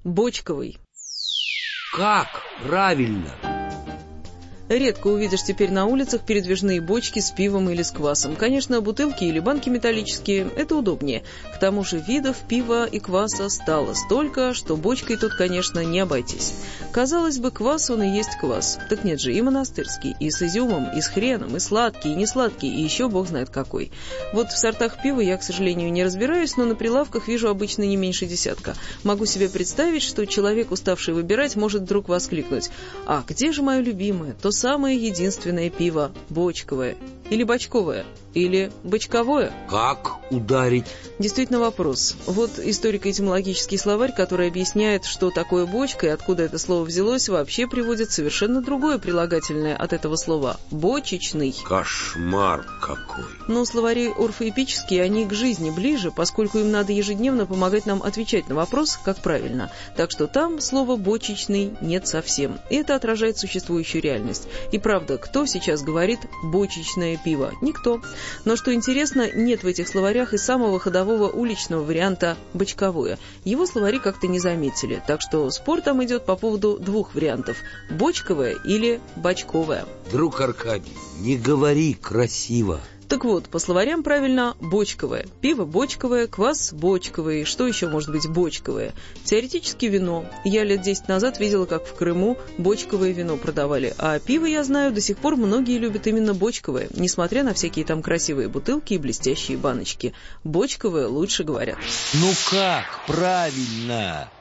Бочковый. Как правильно? Редко увидишь теперь на улицах передвижные бочки с пивом или с квасом. Конечно, бутылки или банки металлические – это удобнее. К тому же видов пива и кваса стало столько, что бочкой тут, конечно, не обойтись. Казалось бы, квас он и есть квас. Так нет же, и монастырский, и с изюмом, и с хреном, и сладкий, и не сладкий, и еще бог знает какой. Вот в сортах пива я, к сожалению, не разбираюсь, но на прилавках вижу обычно не меньше десятка. Могу себе представить, что человек, уставший выбирать, может вдруг воскликнуть: «А где же мое любимое, то самое единственное пиво, бочковое, или бочковое, или бочковое?» Как ударить? Действительно вопрос. Вот историко-этимологический словарь, который объясняет, что такое бочка и откуда это слово взялось, вообще приводит совершенно другое прилагательное от этого слова – бочечный. Кошмар какой! Но словари орфоэпические, они к жизни ближе, поскольку им надо ежедневно помогать нам отвечать на вопрос, как правильно. Так что там слова «бочечный» нет совсем. И это отражает существующую реальность. И правда, кто сейчас говорит «бочечное пиво»? Никто. Но что интересно, нет в этих словарях и самого ходового уличного варианта «бочковое». Его словари как-то не заметили, так что спор там идет по поводу двух вариантов – бочковое или бочковое. Друг Аркадий, не говори красиво. Так вот, по словарям правильно бочковое. Пиво бочковое, квас бочковый. Что еще может быть бочковое? Теоретически вино. Я лет 10 назад видела, как в Крыму бочковое вино продавали. А пиво, я знаю, до сих пор многие любят именно бочковое, несмотря на всякие там красивые бутылки и блестящие баночки. Бочковое лучше, говорят. Ну как правильно?